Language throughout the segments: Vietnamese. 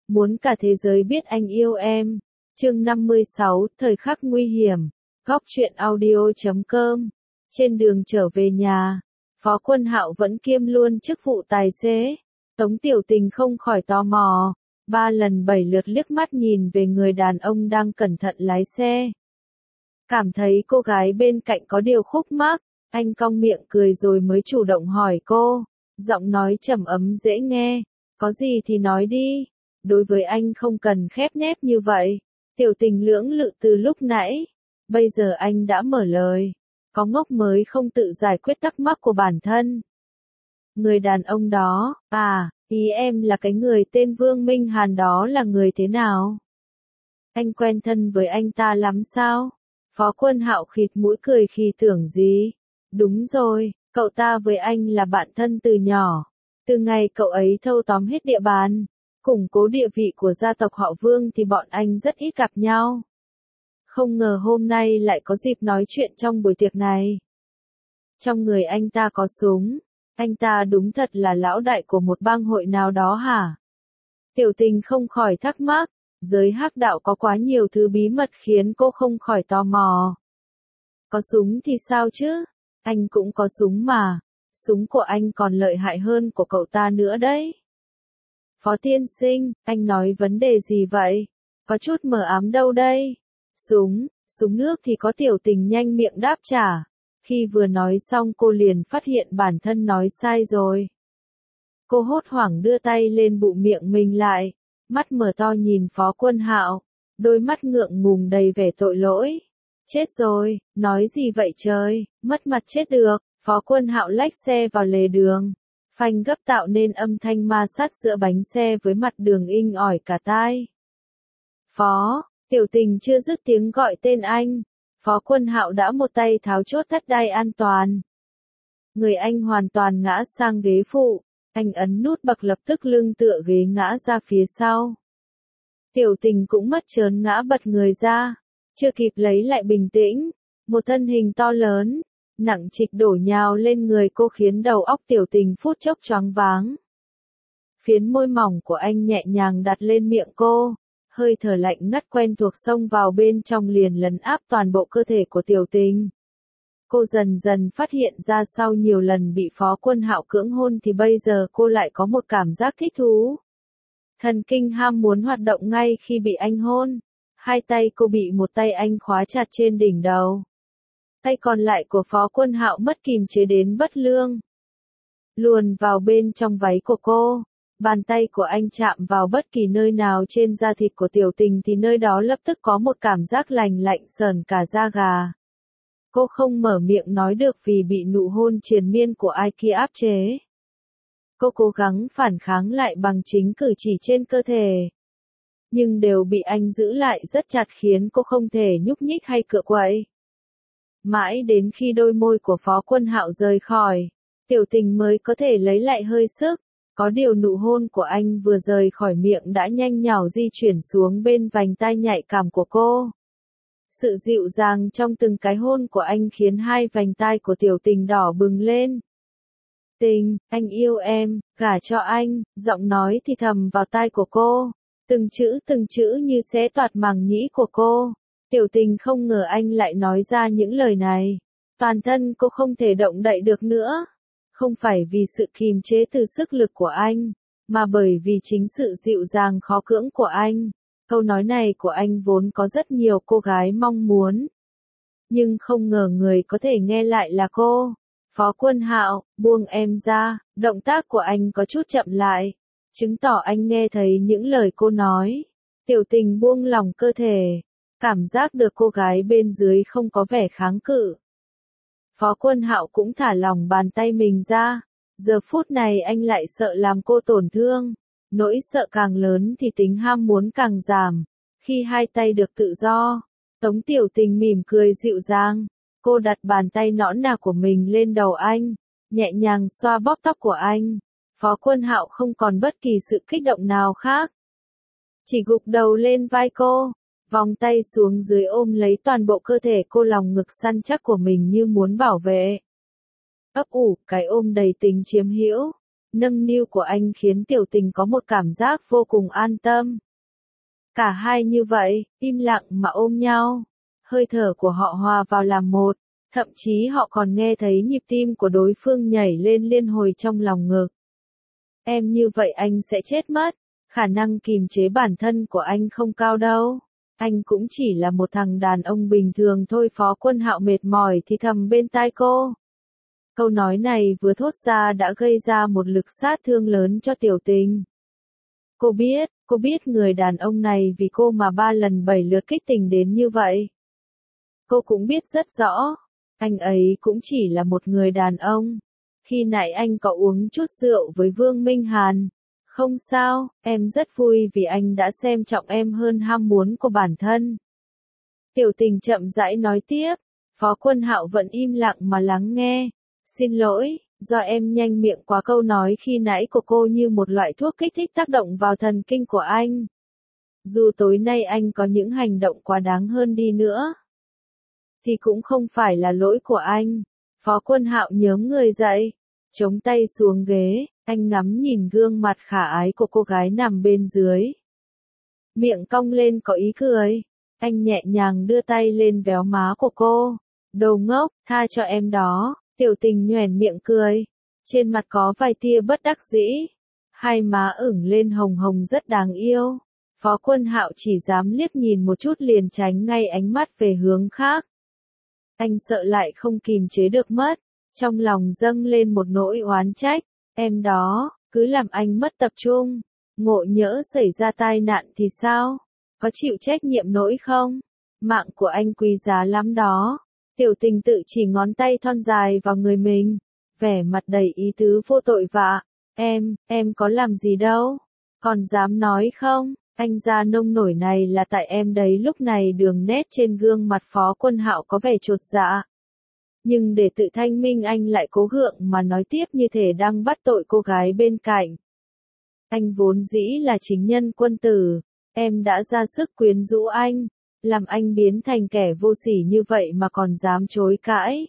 Muốn cả thế giới biết anh yêu em. Chương 56, thời khắc nguy hiểm. Góc truyện audio.com. Trên đường trở về nhà, Phó Quân Hạo vẫn kiêm luôn chức vụ tài xế. Tống Tiểu Tình không khỏi tò mò, 3 lần 7 lượt liếc mắt nhìn về người đàn ông đang cẩn thận lái xe. Cảm thấy cô gái bên cạnh có điều khúc mắc, anh cong miệng cười rồi mới chủ động hỏi cô, giọng nói trầm ấm dễ nghe, có gì thì nói đi. Đối với anh không cần khép nép như vậy. Tiểu Tình lưỡng lự từ lúc nãy, bây giờ anh đã mở lời, có ngốc mới không tự giải quyết thắc mắc của bản thân. Người đàn ông đó, ý em là cái người tên Vương Minh Hàn đó là người thế nào? Anh quen thân với anh ta lắm sao? Phó Quân Hạo khịt mũi cười khi tưởng gì? Đúng rồi, cậu ta với anh là bạn thân từ nhỏ. Từ ngày cậu ấy thâu tóm hết địa bàn, củng cố địa vị của gia tộc họ Vương thì bọn anh rất ít gặp nhau. Không ngờ hôm nay lại có dịp nói chuyện trong buổi tiệc này. Trong người anh ta có súng, anh ta đúng thật là lão đại của một bang hội nào đó hả? Tiểu Tình không khỏi thắc mắc, giới hắc đạo có quá nhiều thứ bí mật khiến cô không khỏi tò mò. Có súng thì sao chứ? Anh cũng có súng mà, súng của anh còn lợi hại hơn của cậu ta nữa đấy. Phó tiên sinh, anh nói vấn đề gì vậy? Có chút mờ ám đâu đây? Súng nước thì có. Tiểu Tình nhanh miệng đáp trả. Khi vừa nói xong cô liền phát hiện bản thân nói sai rồi. Cô hốt hoảng đưa tay lên bụng miệng mình lại, mắt mở to nhìn Phó Quân Hạo, đôi mắt ngượng ngùng đầy vẻ tội lỗi. Chết rồi, nói gì vậy trời, mất mặt chết được. Phó Quân Hạo lách xe vào lề đường, phanh gấp tạo nên âm thanh ma sát giữa bánh xe với mặt đường inh ỏi cả tai. Phó, Tiểu Tình chưa dứt tiếng gọi tên anh, Phó Quân Hạo đã một tay tháo chốt thắt đai an toàn. Người anh hoàn toàn ngã sang ghế phụ, anh ấn nút bật lập tức lưng tựa ghế ngã ra phía sau. Tiểu Tình cũng mất chớn ngã bật người ra, chưa kịp lấy lại bình tĩnh, một thân hình to lớn, nặng trịch đổ nhào lên người cô khiến đầu óc Tiểu Tình phút chốc choáng váng. Phiến môi mỏng của anh nhẹ nhàng đặt lên miệng cô, hơi thở lạnh ngắt quen thuộc xông vào bên trong liền lấn áp toàn bộ cơ thể của Tiểu Tình. Cô dần dần phát hiện ra sau nhiều lần bị Phó Quân Hạo cưỡng hôn thì bây giờ cô lại có một cảm giác thích thú. Thần kinh ham muốn hoạt động ngay khi bị anh hôn. Hai tay cô bị một tay anh khóa chặt trên đỉnh đầu. Tay còn lại của Phó Quân Hạo mất kìm chế đến bất lương. Luồn vào bên trong váy của cô. Bàn tay của anh chạm vào bất kỳ nơi nào trên da thịt của Tiểu Tình thì nơi đó lập tức có một cảm giác lành lạnh sởn cả da gà. Cô không mở miệng nói được vì bị nụ hôn triền miên của ai kia áp chế. Cô cố gắng phản kháng lại bằng chính cử chỉ trên cơ thể, nhưng đều bị anh giữ lại rất chặt khiến cô không thể nhúc nhích hay cựa quậy. Mãi đến khi đôi môi của Phó Quân Hạo rời khỏi, Tiểu Tình mới có thể lấy lại hơi sức. Có điều nụ hôn của anh vừa rời khỏi miệng đã nhanh nhảu di chuyển xuống bên vành tai nhạy cảm của cô. Sự dịu dàng trong từng cái hôn của anh khiến hai vành tai của Tiểu Tình đỏ bừng lên. Tình, anh yêu em, gả cho anh, giọng nói thì thầm vào tai của cô. Từng chữ như xé toạc màng nhĩ của cô. Tiểu Tình không ngờ anh lại nói ra những lời này. Toàn thân cô không thể động đậy được nữa. Không phải vì sự kìm chế từ sức lực của anh, mà bởi vì chính sự dịu dàng khó cưỡng của anh. Câu nói này của anh vốn có rất nhiều cô gái mong muốn. Nhưng không ngờ người có thể nghe lại là cô. Phó Quân Hạo, buông em ra, động tác của anh có chút chậm lại, chứng tỏ anh nghe thấy những lời cô nói. Tiểu Tình buông lỏng cơ thể, cảm giác được cô gái bên dưới không có vẻ kháng cự. Phó Quân Hạo cũng thả lỏng bàn tay mình ra, giờ phút này anh lại sợ làm cô tổn thương. Nỗi sợ càng lớn thì tính ham muốn càng giảm. Khi hai tay được tự do, Tống Tiểu Tình mỉm cười dịu dàng. Cô đặt bàn tay nõn nà của mình lên đầu anh, nhẹ nhàng xoa bóp tóc của anh. Phó Quân Hạo không còn bất kỳ sự kích động nào khác. Chỉ gục đầu lên vai cô, vòng tay xuống dưới ôm lấy toàn bộ cơ thể cô, lòng ngực săn chắc của mình như muốn bảo vệ. Ấp ủ, cái ôm đầy tình chiếm hữu. Nâng niu của anh khiến Tiểu Tình có một cảm giác vô cùng an tâm. Cả hai như vậy, im lặng mà ôm nhau. Hơi thở của họ hòa vào làm một, thậm chí họ còn nghe thấy nhịp tim của đối phương nhảy lên liên hồi trong lòng ngực. Em như vậy anh sẽ chết mất, khả năng kìm chế bản thân của anh không cao đâu. Anh cũng chỉ là một thằng đàn ông bình thường thôi. Phó Quân Hạo mệt mỏi thì thầm bên tai cô. Câu nói này vừa thốt ra đã gây ra một lực sát thương lớn cho Tiểu Tình. Cô biết người đàn ông này vì cô mà 3 lần 7 lượt kích tình đến như vậy. Cô cũng biết rất rõ, anh ấy cũng chỉ là một người đàn ông. Khi nãy anh có uống chút rượu với Vương Minh Hàn. Không sao, em rất vui vì anh đã xem trọng em hơn ham muốn của bản thân. Tiểu Tình chậm rãi nói tiếp, Phó Quân Hạo vẫn im lặng mà lắng nghe. Xin lỗi, do em nhanh miệng quá, câu nói khi nãy của cô như một loại thuốc kích thích tác động vào thần kinh của anh. Dù tối nay anh có những hành động quá đáng hơn đi nữa, thì cũng không phải là lỗi của anh. Phó Quân Hạo nhớm người dậy, chống tay xuống ghế, anh ngắm nhìn gương mặt khả ái của cô gái nằm bên dưới. Miệng cong lên có ý cười, anh nhẹ nhàng đưa tay lên véo má của cô. Đồ ngốc, tha cho em đó. Tiểu Tình nhoẻn miệng cười, trên mặt có vài tia bất đắc dĩ, hai má ửng lên hồng hồng rất đáng yêu. Phó Quân Hạo chỉ dám liếc nhìn một chút liền tránh ngay ánh mắt về hướng khác. Anh sợ lại không kìm chế được mất, trong lòng dâng lên một nỗi oán trách. Em đó, cứ làm anh mất tập trung, ngộ nhỡ xảy ra tai nạn thì sao? Có chịu trách nhiệm nổi không? Mạng của anh quý giá lắm đó. Tiểu Tình tự chỉ ngón tay thon dài vào người mình, vẻ mặt đầy ý tứ vô tội vạ. Em có làm gì đâu, còn dám nói không, anh ra nông nổi này là tại em đấy. Lúc này đường nét trên gương mặt Phó Quân Hạo có vẻ chột dạ. Nhưng để tự thanh minh anh lại cố gượng mà nói tiếp như thể đang bắt tội cô gái bên cạnh. Anh vốn dĩ là chính nhân quân tử, em đã ra sức quyến rũ anh. Làm anh biến thành kẻ vô sỉ như vậy mà còn dám chối cãi.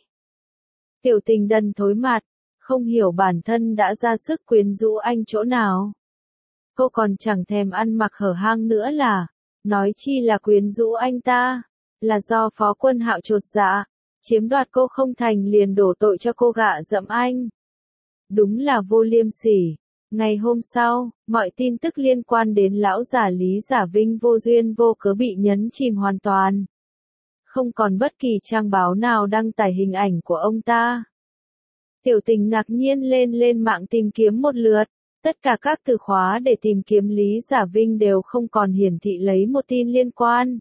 Tiểu Tình đần thối mặt, không hiểu bản thân đã ra sức quyến rũ anh chỗ nào. Cô còn chẳng thèm ăn mặc hở hang nữa là, nói chi là quyến rũ anh ta, là do Phó Quân Hạo chột dạ, chiếm đoạt cô không thành liền đổ tội cho cô gạ dẫm anh. Đúng là vô liêm sỉ. Ngày hôm sau, mọi tin tức liên quan đến lão già Lý Giả Vinh vô duyên vô cớ bị nhấn chìm hoàn toàn. Không còn bất kỳ trang báo nào đăng tải hình ảnh của ông ta. Tiểu Tình ngạc nhiên lên mạng tìm kiếm một lượt, tất cả các từ khóa để tìm kiếm Lý Giả Vinh đều không còn hiển thị lấy một tin liên quan.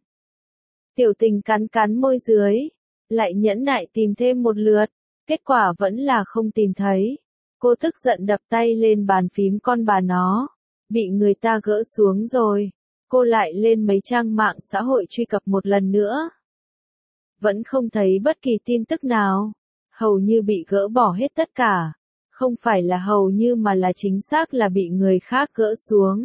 Tiểu Tình cắn môi dưới, lại nhẫn nại tìm thêm một lượt, kết quả vẫn là không tìm thấy. Cô tức giận đập tay lên bàn phím con bà nó. Bị người ta gỡ xuống rồi. Cô lại lên mấy trang mạng xã hội truy cập một lần nữa. Vẫn không thấy bất kỳ tin tức nào. Hầu như bị gỡ bỏ hết tất cả. Không phải là hầu như mà là chính xác là bị người khác gỡ xuống.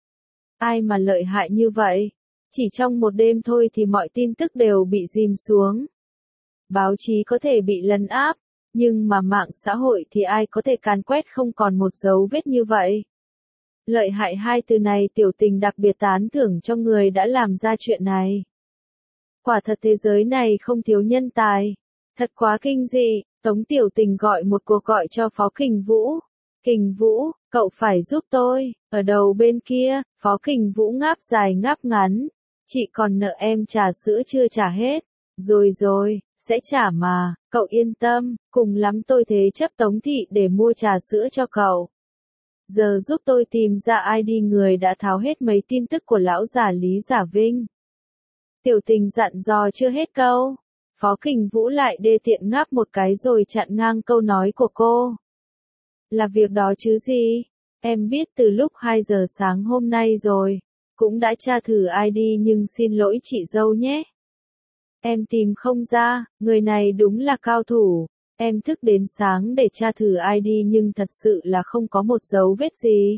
Ai mà lợi hại như vậy? Chỉ trong một đêm thôi thì mọi tin tức đều bị dìm xuống. Báo chí có thể bị lấn áp. Nhưng mà mạng xã hội thì ai có thể càn quét không còn một dấu vết như vậy. Lợi hại, hai từ này Tiểu Tình đặc biệt tán thưởng cho người đã làm ra chuyện này. Quả thật thế giới này không thiếu nhân tài. Thật quá kinh dị. Tống Tiểu Tình gọi một cuộc gọi cho Phó Kình Vũ. Kình Vũ, cậu phải giúp tôi. Ở đầu bên kia, Phó Kình Vũ ngáp dài ngáp ngắn. Chị còn nợ em trà sữa chưa trả hết. Rồi, sẽ trả mà, cậu yên tâm, cùng lắm tôi thế chấp Tống Thị để mua trà sữa cho cậu. Giờ giúp tôi tìm ra ID người đã tháo hết mấy tin tức của lão già Lý Giả Vinh. Tiểu Tình dặn dò chưa hết câu. Phó Kình Vũ lại đê tiện ngáp một cái rồi chặn ngang câu nói của cô. Là việc đó chứ gì? Em biết từ lúc 2 giờ sáng hôm nay rồi. Cũng đã tra thử ID nhưng xin lỗi chị dâu nhé. Em tìm không ra, người này đúng là cao thủ. Em thức đến sáng để tra thử ID nhưng thật sự là không có một dấu vết gì.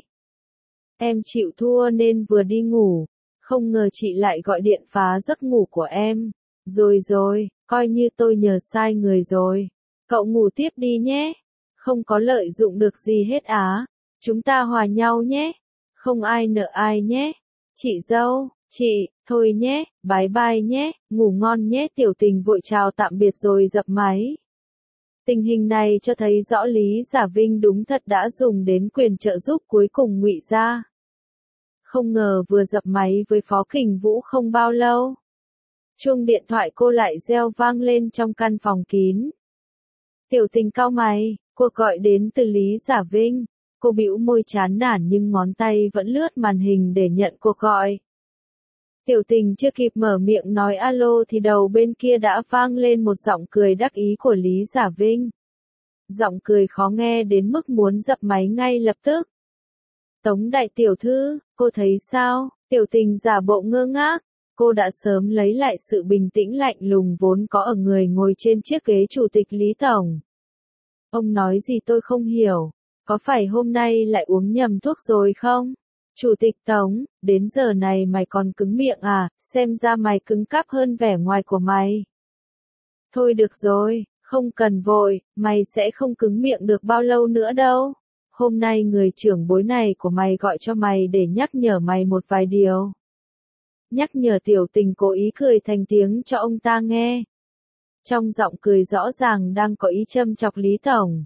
Em chịu thua nên vừa đi ngủ. Không ngờ chị lại gọi điện phá giấc ngủ của em. Rồi, coi như tôi nhờ sai người rồi. Cậu ngủ tiếp đi nhé. Không có lợi dụng được gì hết á. Chúng ta hòa nhau nhé. Không ai nợ ai nhé. Chị dâu, chị, thôi nhé, bye bye nhé, ngủ ngon nhé. Tiểu Tình vội chào tạm biệt rồi dập máy. Tình hình này cho thấy rõ Lý Giả Vinh đúng thật đã dùng đến quyền trợ giúp cuối cùng Ngụy gia. Không ngờ vừa dập máy với Phó Kình Vũ không bao lâu, chuông điện thoại cô lại reo vang lên trong căn phòng kín. Tiểu Tình cau mày, cuộc gọi đến từ Lý Giả Vinh. Cô bĩu môi chán nản nhưng ngón tay vẫn lướt màn hình để nhận cuộc gọi. Tiểu Tình chưa kịp mở miệng nói alo thì đầu bên kia đã vang lên một giọng cười đắc ý của Lý Giả Vinh. Giọng cười khó nghe đến mức muốn dập máy ngay lập tức. Tống đại tiểu thư, cô thấy sao? Tiểu Tình giả bộ ngơ ngác. Cô đã sớm lấy lại sự bình tĩnh lạnh lùng vốn có ở người ngồi trên chiếc ghế chủ tịch Lý Tổng. Ông nói gì tôi không hiểu. Có phải hôm nay lại uống nhầm thuốc rồi không? Chủ tịch Tống, đến giờ này mày còn cứng miệng à, xem ra mày cứng cáp hơn vẻ ngoài của mày. Thôi được rồi, không cần vội, mày sẽ không cứng miệng được bao lâu nữa đâu. Hôm nay người trưởng bối này của mày gọi cho mày để nhắc nhở mày một vài điều. Nhắc nhở. Tiểu Tình cố ý cười thành tiếng cho ông ta nghe. Trong giọng cười rõ ràng đang có ý châm chọc Lý Tổng.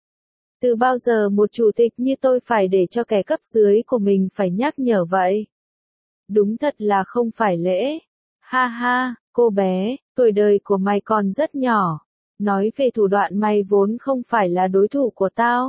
Từ bao giờ một chủ tịch như tôi phải để cho kẻ cấp dưới của mình phải nhắc nhở vậy? Đúng thật là không phải lễ. Ha ha, cô bé, tuổi đời của mày còn rất nhỏ. Nói về thủ đoạn mày vốn không phải là đối thủ của tao.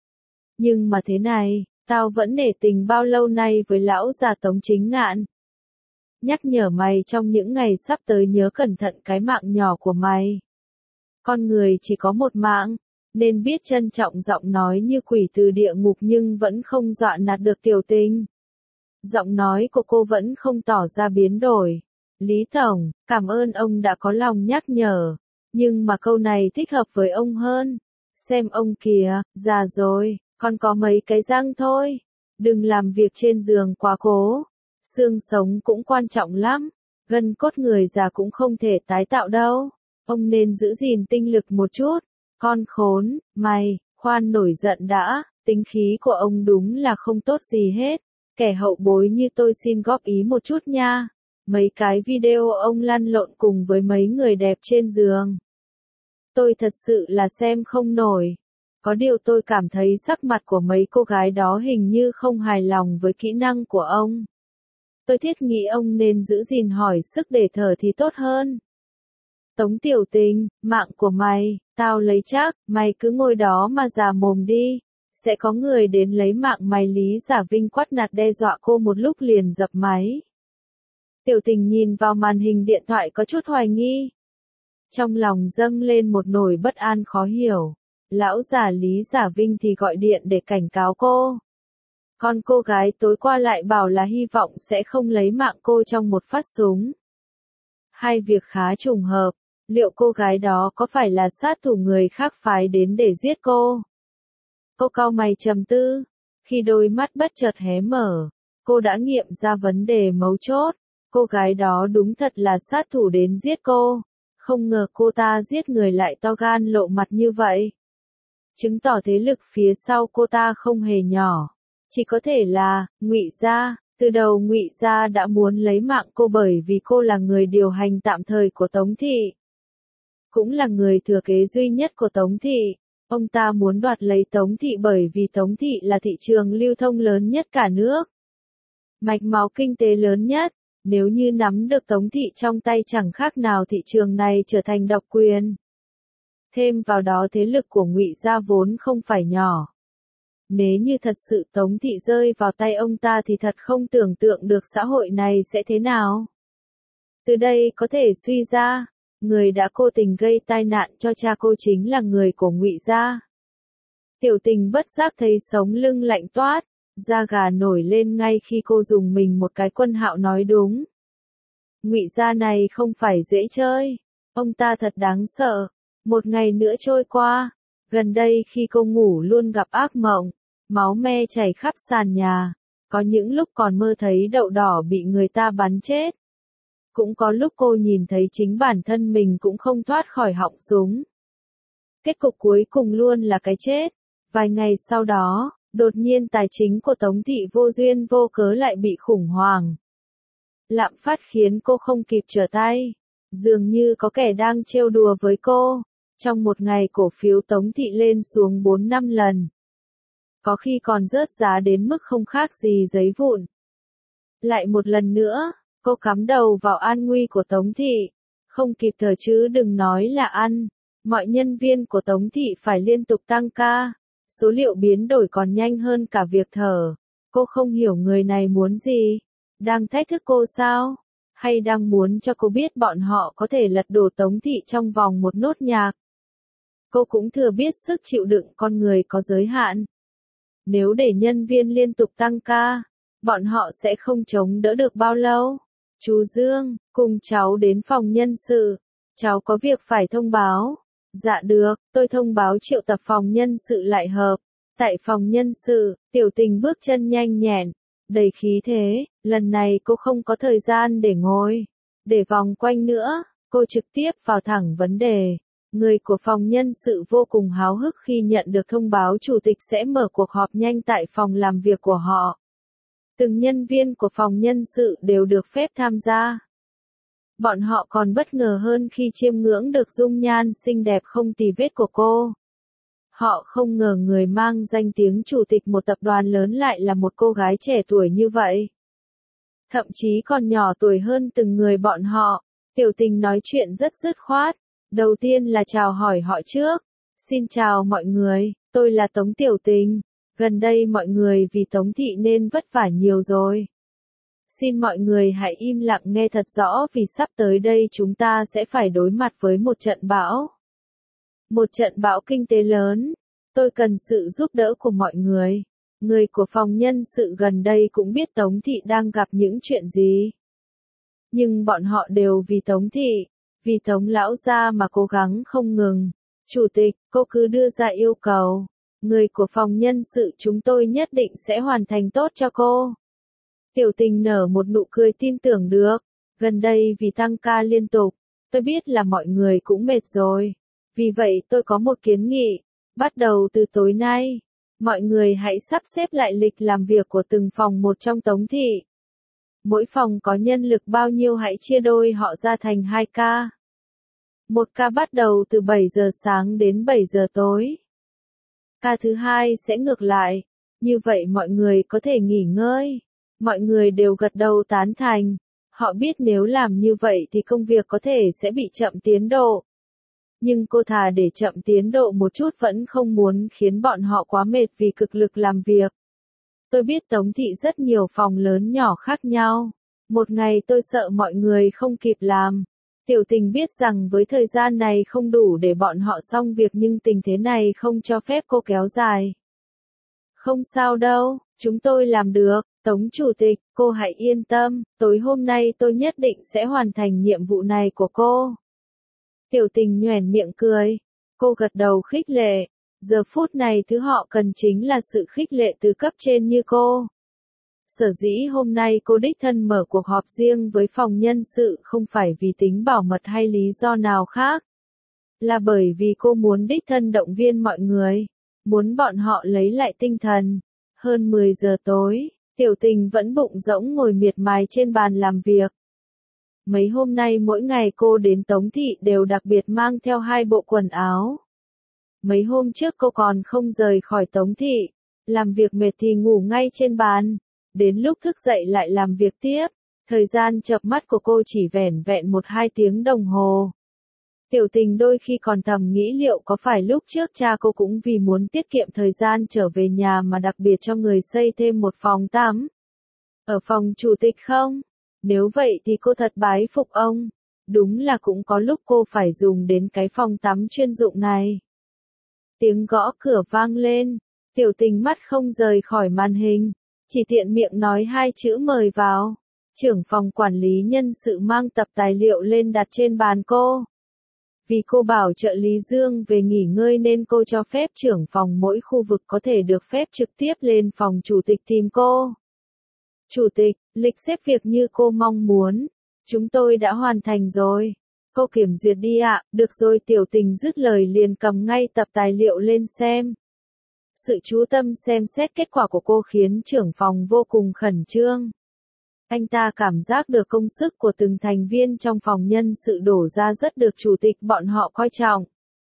Nhưng mà thế này, tao vẫn nể tình bao lâu nay với lão già Tống Chính Ngạn. Nhắc nhở mày trong những ngày sắp tới nhớ cẩn thận cái mạng nhỏ của mày. Con người chỉ có một mạng, nên biết trân trọng. Giọng nói như quỷ từ địa ngục nhưng vẫn không dọa nạt được Tiểu Tình. Giọng nói của cô vẫn không tỏ ra biến đổi. Lý Tổng, cảm ơn ông đã có lòng nhắc nhở. Nhưng mà câu này thích hợp với ông hơn. Xem ông kìa, già rồi, còn có mấy cái răng thôi. Đừng làm việc trên giường quá cố. Xương sống cũng quan trọng lắm. Gân cốt người già cũng không thể tái tạo đâu. Ông nên giữ gìn tinh lực một chút. Con khốn, mày, khoan nổi giận đã. Tính khí của ông đúng là không tốt gì hết. Kẻ hậu bối như tôi xin góp ý một chút nha. Mấy cái video ông lăn lộn cùng với mấy người đẹp trên giường. Tôi thật sự là xem không nổi. Có điều tôi cảm thấy sắc mặt của mấy cô gái đó hình như không hài lòng với kỹ năng của ông. Tôi thiết nghĩ ông nên giữ gìn hỏi sức để thở thì tốt hơn. Tống Tiểu Tình, mạng của mày, tao lấy chắc, mày cứ ngồi đó mà già mồm đi. Sẽ có người đến lấy mạng mày. Lý Giả Vinh quát nạt đe dọa cô một lúc liền dập máy. Tiểu Tình nhìn vào màn hình điện thoại có chút hoài nghi. Trong lòng dâng lên một nỗi bất an khó hiểu. Lão già Lý Giả Vinh thì gọi điện để cảnh cáo cô. Còn cô gái tối qua lại bảo là hy vọng sẽ không lấy mạng cô trong một phát súng. Hai việc khá trùng hợp. Liệu cô gái đó có phải là sát thủ người khác phái đến để giết cô? Cô cau mày trầm tư. Khi đôi mắt bất chợt hé mở, cô đã nghiệm ra vấn đề mấu chốt. Cô gái đó đúng thật là sát thủ đến giết cô. Không ngờ cô ta giết người lại to gan lộ mặt như vậy. Chứng tỏ thế lực phía sau cô ta không hề nhỏ. Chỉ có thể là Ngụy gia. Từ đầu Ngụy gia đã muốn lấy mạng cô bởi vì cô là người điều hành tạm thời của Tống thị. Cũng là người thừa kế duy nhất của Tống thị. Ông ta muốn đoạt lấy Tống thị bởi vì Tống thị là thị trường lưu thông lớn nhất cả nước. Mạch máu kinh tế lớn nhất. Nếu như nắm được Tống thị trong tay chẳng khác nào thị trường này trở thành độc quyền. Thêm vào đó thế lực của Ngụy gia vốn không phải nhỏ. Nếu như thật sự Tống thị rơi vào tay ông ta thì thật không tưởng tượng được xã hội này sẽ thế nào. Từ đây có thể suy ra, người đã cố tình gây tai nạn cho cha cô chính là người của Ngụy gia. Tiểu Tình bất giác thấy sống lưng lạnh toát, da gà nổi lên ngay khi cô dùng mình một cái. Quân Hạo nói đúng. Ngụy gia này không phải dễ chơi, ông ta thật đáng sợ. Một ngày nữa trôi qua, gần đây khi cô ngủ luôn gặp ác mộng, máu me chảy khắp sàn nhà, có những lúc còn mơ thấy đậu đỏ bị người ta bắn chết. Cũng có lúc cô nhìn thấy chính bản thân mình cũng không thoát khỏi họng súng. Kết cục cuối cùng luôn là cái chết. Vài ngày sau đó, Đột nhiên tài chính của Tống Thị vô duyên vô cớ lại bị khủng hoảng. Lạm phát khiến cô không kịp trở tay. Dường như có kẻ đang trêu đùa với cô. Trong một ngày cổ phiếu Tống Thị lên xuống 4-5 lần. Có khi còn rớt giá đến mức không khác gì giấy vụn. Lại một lần nữa, cô cắm đầu vào an nguy của Tống Thị. Không kịp thở chứ đừng nói là ăn. Mọi nhân viên của Tống Thị phải liên tục tăng ca. Số liệu biến đổi còn nhanh hơn cả việc thở. Cô không hiểu người này muốn gì. Đang thách thức cô sao? Hay đang muốn cho cô biết bọn họ có thể lật đổ Tống Thị trong vòng một nốt nhạc? Cô cũng thừa biết sức chịu đựng con người có giới hạn. Nếu để nhân viên liên tục tăng ca, bọn họ sẽ không chống đỡ được bao lâu. Chú Dương, cùng cháu đến phòng nhân sự. Cháu có việc phải thông báo. Dạ được, tôi thông báo triệu tập phòng nhân sự lại họp. Tại phòng nhân sự, Tiểu Tình bước chân nhanh nhẹn, đầy khí thế. Lần này cô không có thời gian để ngồi, để vòng quanh nữa. Cô trực tiếp vào thẳng vấn đề. Người của phòng nhân sự vô cùng háo hức khi nhận được thông báo chủ tịch sẽ mở cuộc họp nhanh tại phòng làm việc của họ. Từng nhân viên của phòng nhân sự đều được phép tham gia. Bọn họ còn bất ngờ hơn khi chiêm ngưỡng được dung nhan xinh đẹp không tì vết của cô. Họ không ngờ người mang danh tiếng chủ tịch một tập đoàn lớn lại là một cô gái trẻ tuổi như vậy. Thậm chí còn nhỏ tuổi hơn từng người bọn họ. Tiểu Tình nói chuyện rất dứt khoát. Đầu tiên là chào hỏi họ trước. Xin chào mọi người, tôi là Tống Tiểu Tình. Gần đây mọi người vì Tống Thị nên vất vả nhiều rồi. Xin mọi người hãy im lặng nghe thật rõ vì sắp tới đây chúng ta sẽ phải đối mặt với một trận bão. Một trận bão kinh tế lớn. Tôi cần sự giúp đỡ của mọi người. Người của phòng nhân sự gần đây cũng biết Tống Thị đang gặp những chuyện gì. Nhưng bọn họ đều vì Tống Thị, vì Tống lão gia mà cố gắng không ngừng. Chủ tịch, cô cứ đưa ra yêu cầu. Người của phòng nhân sự chúng tôi nhất định sẽ hoàn thành tốt cho cô. Tiểu Tình nở một nụ cười tin tưởng được. Gần đây vì tăng ca liên tục, tôi biết là mọi người cũng mệt rồi. Vì vậy tôi có một kiến nghị. Bắt đầu từ tối nay, mọi người hãy sắp xếp lại lịch làm việc của từng phòng một trong Tống Thị. Mỗi phòng có nhân lực bao nhiêu hãy chia đôi họ ra thành 2 ca. Một ca bắt đầu từ 7 giờ sáng đến 7 giờ tối. Ca thứ hai sẽ ngược lại. Như vậy mọi người có thể nghỉ ngơi. Mọi người đều gật đầu tán thành. Họ biết nếu làm như vậy thì công việc có thể sẽ bị chậm tiến độ. Nhưng cô thà để chậm tiến độ một chút vẫn không muốn khiến bọn họ quá mệt vì cực lực làm việc. Tôi biết Tống Thị rất nhiều phòng lớn nhỏ khác nhau. Một ngày tôi sợ mọi người không kịp làm. Tiểu Tình biết rằng với thời gian này không đủ để bọn họ xong việc nhưng tình thế này không cho phép cô kéo dài. Không sao đâu, chúng tôi làm được, Tống Chủ tịch, cô hãy yên tâm, tối hôm nay tôi nhất định sẽ hoàn thành nhiệm vụ này của cô. Tiểu Tình nhoẻn miệng cười, cô gật đầu khích lệ, giờ phút này thứ họ cần chính là sự khích lệ từ cấp trên như cô. Sở dĩ hôm nay cô đích thân mở cuộc họp riêng với phòng nhân sự không phải vì tính bảo mật hay lý do nào khác. Là bởi vì cô muốn đích thân động viên mọi người, muốn bọn họ lấy lại tinh thần. Hơn 10 giờ tối, Tiểu Tình vẫn bụng rỗng ngồi miệt mài trên bàn làm việc. Mấy hôm nay mỗi ngày cô đến Tống Thị đều đặc biệt mang theo 2 bộ quần áo. Mấy hôm trước cô còn không rời khỏi Tống Thị, làm việc mệt thì ngủ ngay trên bàn. Đến lúc thức dậy lại làm việc tiếp, thời gian chợp mắt của cô chỉ vẻn vẹn 1-2 tiếng đồng hồ. Tiểu Tình đôi khi còn thầm nghĩ liệu có phải lúc trước cha cô cũng vì muốn tiết kiệm thời gian trở về nhà mà đặc biệt cho người xây thêm một phòng tắm ở phòng chủ tịch không? Nếu vậy thì cô thật bái phục ông. Đúng là cũng có lúc cô phải dùng đến cái phòng tắm chuyên dụng này. Tiếng gõ cửa vang lên, Tiểu Tình mắt không rời khỏi màn hình. Chỉ tiện miệng nói 2 chữ mời vào. Trưởng phòng quản lý nhân sự mang tập tài liệu lên đặt trên bàn cô. Vì cô bảo trợ lý Dương về nghỉ ngơi nên cô cho phép trưởng phòng mỗi khu vực có thể được phép trực tiếp lên phòng chủ tịch tìm cô. Chủ tịch, lịch xếp việc như cô mong muốn. Chúng tôi đã hoàn thành rồi. Cô kiểm duyệt đi ạ. Được rồi. Tiểu Tình dứt lời liền cầm ngay tập tài liệu lên xem. Sự chú tâm xem xét kết quả của cô khiến trưởng phòng vô cùng khẩn trương. Anh ta cảm giác được công sức của từng thành viên trong phòng nhân sự đổ ra rất được chủ tịch bọn họ coi trọng.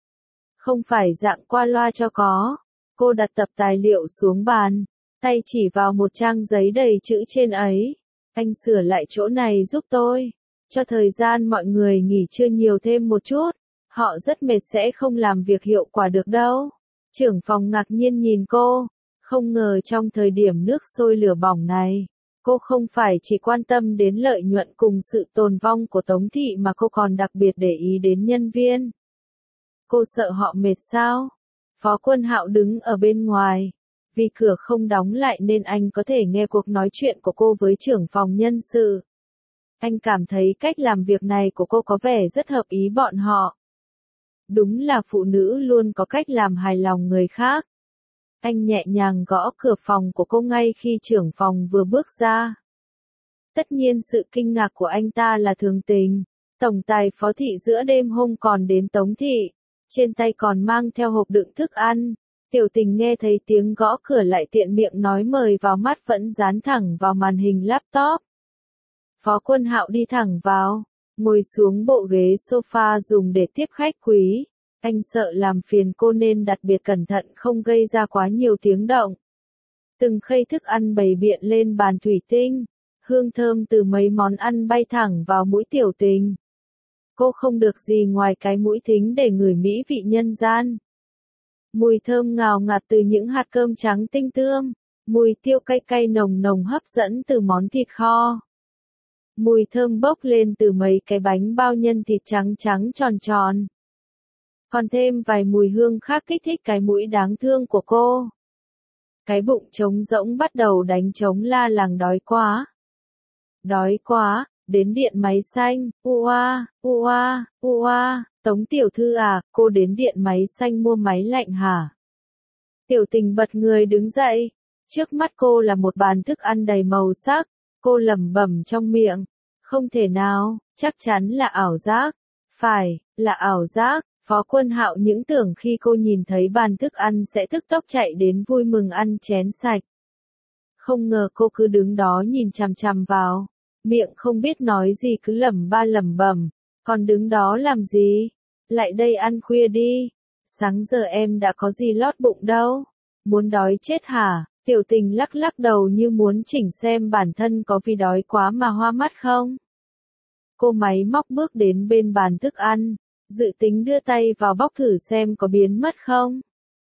Không phải dạng qua loa cho có. Cô đặt tập tài liệu xuống bàn, tay chỉ vào một trang giấy đầy chữ trên ấy. Anh sửa lại chỗ này giúp tôi. Cho thời gian mọi người nghỉ trưa nhiều thêm một chút. Họ rất mệt sẽ không làm việc hiệu quả được đâu. Trưởng phòng ngạc nhiên nhìn cô. Không ngờ trong thời điểm nước sôi lửa bỏng này, cô không phải chỉ quan tâm đến lợi nhuận cùng sự tồn vong của Tống Thị mà cô còn đặc biệt để ý đến nhân viên. Cô sợ họ mệt sao? Phó Quân Hạo đứng ở bên ngoài. Vì cửa không đóng lại nên anh có thể nghe cuộc nói chuyện của cô với trưởng phòng nhân sự. Anh cảm thấy cách làm việc này của cô có vẻ rất hợp ý bọn họ. Đúng là phụ nữ luôn có cách làm hài lòng người khác. Anh nhẹ nhàng gõ cửa phòng của cô ngay khi trưởng phòng vừa bước ra. Tất nhiên sự kinh ngạc của anh ta là thường tình. Tổng tài Phó Thị giữa đêm hôm còn đến Tống Thị. Trên tay còn mang theo hộp đựng thức ăn. Tiểu Tình nghe thấy tiếng gõ cửa lại tiện miệng nói mời vào, mắt vẫn dán thẳng vào màn hình laptop. Phó Quân Hạo đi thẳng vào, ngồi xuống bộ ghế sofa dùng để tiếp khách quý. Anh sợ làm phiền cô nên đặc biệt cẩn thận không gây ra quá nhiều tiếng động. Từng khay thức ăn bày biện lên bàn thủy tinh, hương thơm từ mấy món ăn bay thẳng vào mũi Tiểu Tình. Cô không được gì ngoài cái mũi thính để ngửi mỹ vị nhân gian. Mùi thơm ngào ngạt từ những hạt cơm trắng tinh tươm, mùi tiêu cay cay nồng nồng hấp dẫn từ món thịt kho. Mùi thơm bốc lên từ mấy cái bánh bao nhân thịt trắng trắng tròn tròn. Còn thêm vài mùi hương khác kích thích cái mũi đáng thương của cô. Cái bụng trống rỗng bắt đầu đánh trống la làng đói quá. Đói quá, đến điện máy xanh, ua, ua, ua, Tống tiểu thư à, cô đến điện máy xanh mua máy lạnh hả? Tiểu Tình bật người đứng dậy. Trước mắt cô là một bàn thức ăn đầy màu sắc. Cô lẩm bẩm trong miệng. Không thể nào, chắc chắn là ảo giác. Phải, là ảo giác. Phó Quân Hạo những tưởng khi cô nhìn thấy bàn thức ăn sẽ tức tốc chạy đến vui mừng ăn chén sạch. Không ngờ cô cứ đứng đó nhìn chằm chằm vào. Miệng không biết nói gì cứ lẩm ba lẩm bẩm. Còn đứng đó làm gì? Lại đây ăn khuya đi. Sáng giờ em đã có gì lót bụng đâu. Muốn đói chết hả? Tiểu Tình lắc lắc đầu như muốn chỉnh xem bản thân có vì đói quá mà hoa mắt không. Cô máy móc bước đến bên bàn thức ăn, dự tính đưa tay vào bóc thử xem có biến mất không.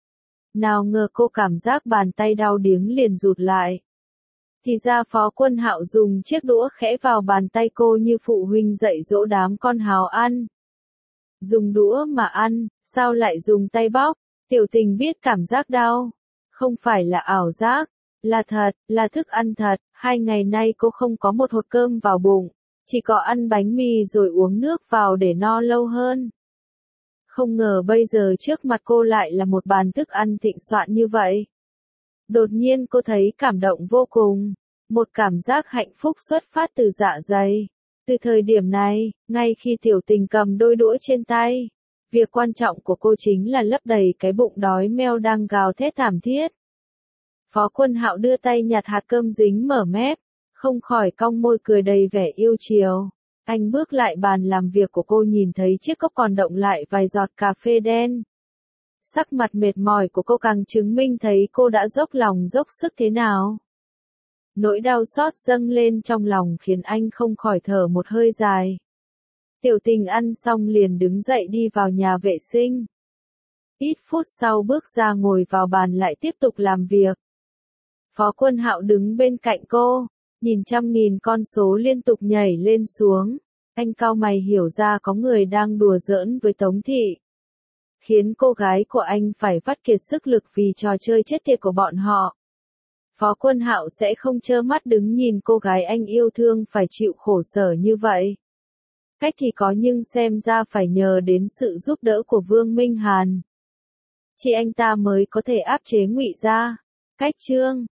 Nào ngờ cô cảm giác bàn tay đau điếng liền rụt lại. Thì ra Phó Quân Hạo dùng chiếc đũa khẽ vào bàn tay cô như phụ huynh dạy dỗ đám con hào ăn. Dùng đũa mà ăn, sao lại dùng tay bóc? Tiểu Tình biết cảm giác đau. Không phải là ảo giác, là thật, là thức ăn thật. 2 ngày nay cô không có một hột cơm vào bụng, chỉ có ăn bánh mì rồi uống nước vào để no lâu hơn. Không ngờ bây giờ trước mặt cô lại là một bàn thức ăn thịnh soạn như vậy. Đột nhiên cô thấy cảm động vô cùng, một cảm giác hạnh phúc xuất phát từ dạ dày. Từ thời điểm này, ngay khi Tiểu Tình cầm đôi đũa trên tay, việc quan trọng của cô chính là lấp đầy cái bụng đói meo đang gào thét thảm thiết. Phó Quân Hạo đưa tay nhặt hạt cơm dính mở mép, không khỏi cong môi cười đầy vẻ yêu chiều. Anh bước lại bàn làm việc của cô, nhìn thấy chiếc cốc còn đọng lại vài giọt cà phê đen. Sắc mặt mệt mỏi của cô càng chứng minh thấy cô đã dốc lòng dốc sức thế nào. Nỗi đau xót dâng lên trong lòng khiến anh không khỏi thở một hơi dài. Tiểu Tình ăn xong liền đứng dậy đi vào nhà vệ sinh. Ít phút sau bước ra ngồi vào bàn lại tiếp tục làm việc. Phó Quân Hạo đứng bên cạnh cô, nhìn trăm nghìn con số liên tục nhảy lên xuống. Anh cau mày hiểu ra có người đang đùa giỡn với Tống Thị. Khiến cô gái của anh phải vắt kiệt sức lực vì trò chơi chết tiệt của bọn họ. Phó Quân Hạo sẽ không trơ mắt đứng nhìn cô gái anh yêu thương phải chịu khổ sở như vậy. Cách thì có nhưng xem ra phải nhờ đến sự giúp đỡ của Vương Minh Hàn. Chỉ anh ta mới có thể áp chế Ngụy gia. Cách chương